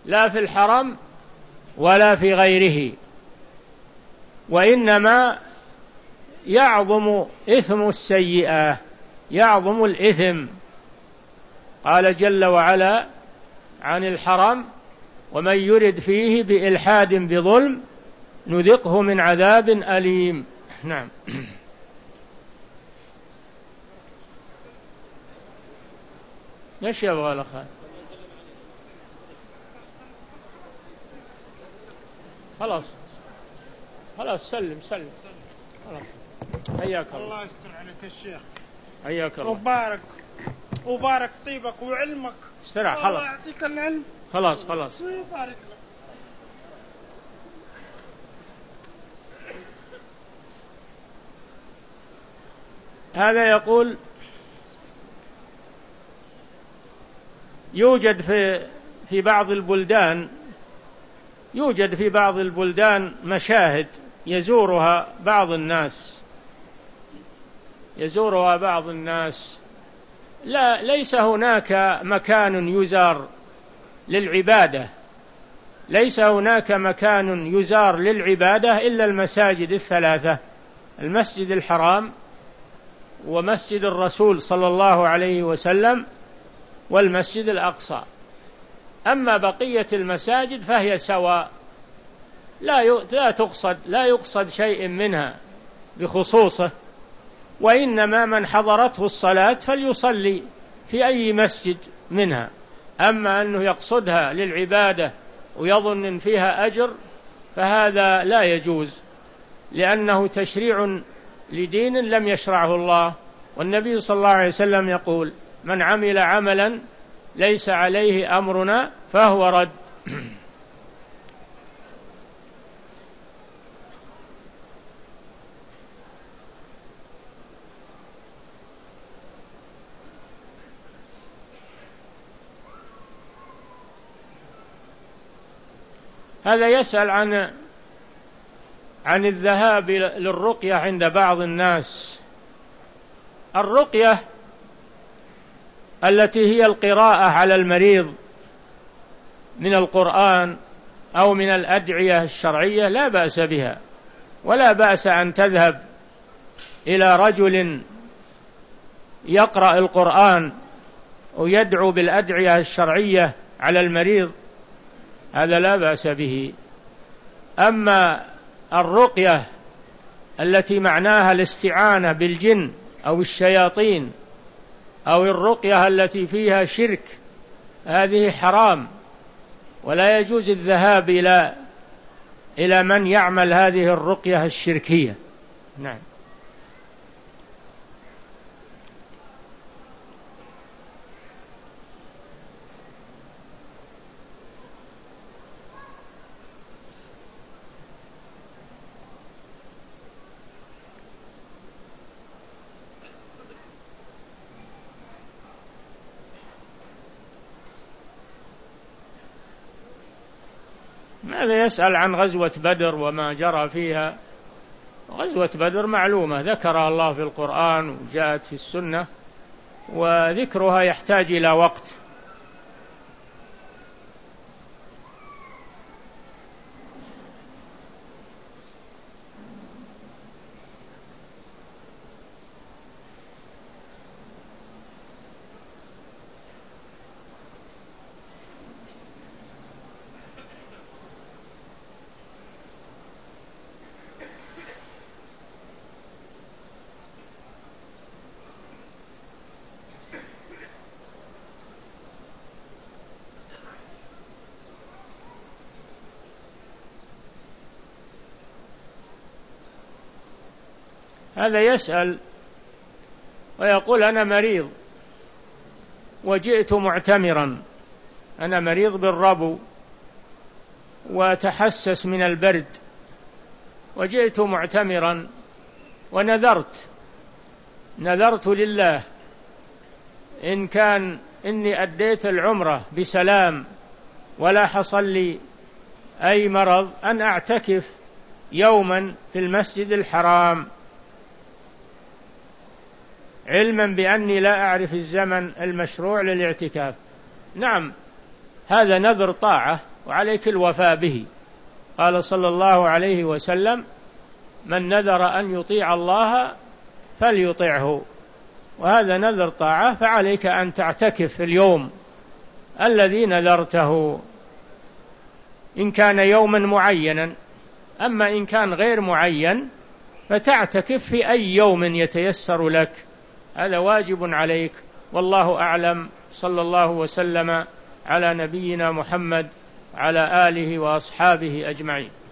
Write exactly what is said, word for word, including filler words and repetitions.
لا في الحرم ولا في غيره، وإنما يعظم إثم السيئة، يعظم الإثم. قال جل وعلا عن الحرم: ومن يرد فيه بإلحاد بظلم نذقه من عذاب أليم. نعم. ايش يبغى الأخ؟ خلاص خلاص سلم سلم خلاص. حياك الله. الله يستر عليك الشيخ. حياك الله. وبارك وبارك طيبك وعلمك. استرع. خلاص الله يعطيك العلم. خلاص خلاص. ويبارك لك. هذا يقول: يوجد في في بعض البلدان يوجد في بعض البلدان مشاهد يزورها بعض الناس يزورها بعض الناس لا ليس هناك مكان يزار للعبادة ليس هناك مكان يزار للعبادة إلا المساجد الثلاثة: المسجد الحرام، ومسجد الرسول صلى الله عليه وسلم، والمسجد الأقصى. أما بقية المساجد فهي سواء، لا لا تقصد لا يقصد شيء منها بخصوصه، وإنما من حضرته الصلاة فليصلي في أي مسجد منها. أما أنه يقصدها للعبادة ويظن إن فيها أجر فهذا لا يجوز، لأنه تشريع لدين لم يشرعه الله. والنبي صلى الله عليه وسلم يقول: من عمل عملا ليس عليه أمرنا فهو رد. هذا يسأل عن عن الذهاب للرقية عند بعض الناس. الرقية التي هي القراءة على المريض من القرآن أو من الأدعية الشرعية لا بأس بها، ولا بأس أن تذهب إلى رجل يقرأ القرآن ويدعو بالأدعية الشرعية على المريض، هذا لا بأس به. أما الرقية التي معناها الاستعانة بالجن أو الشياطين أو الرقية التي فيها شرك هذه حرام، ولا يجوز الذهاب إلى إلى من يعمل هذه الرقية الشركية. نعم. هذا يسأل عن غزوة بدر وما جرى فيها. غزوة بدر معلومة، ذكرها الله في القرآن وجاءت في السنة، وذكرها يحتاج إلى وقت. هذا يسأل ويقول: أنا مريض وجئت معتمرا، أنا مريض بالربو وتحسس من البرد وجئت معتمرا ونذرت نذرت لله إن كان إني أديت العمرة بسلام ولا حصل لي أي مرض أن أعتكف يوما في المسجد الحرام، علما بأني لا أعرف الزمن المشروع للاعتكاف. نعم، هذا نذر طاعة وعليك الوفاء به. قال صلى الله عليه وسلم: من نذر أن يطيع الله فليطعه، وهذا نذر طاعة، فعليك أن تعتكف في اليوم الذي نذرته إن كان يوما معينا. أما إن كان غير معين فتعتكف في أي يوم يتيسر لك، هذا واجب عليك. والله أعلم. صلى الله وسلم على نبينا محمد على آله وأصحابه أجمعين.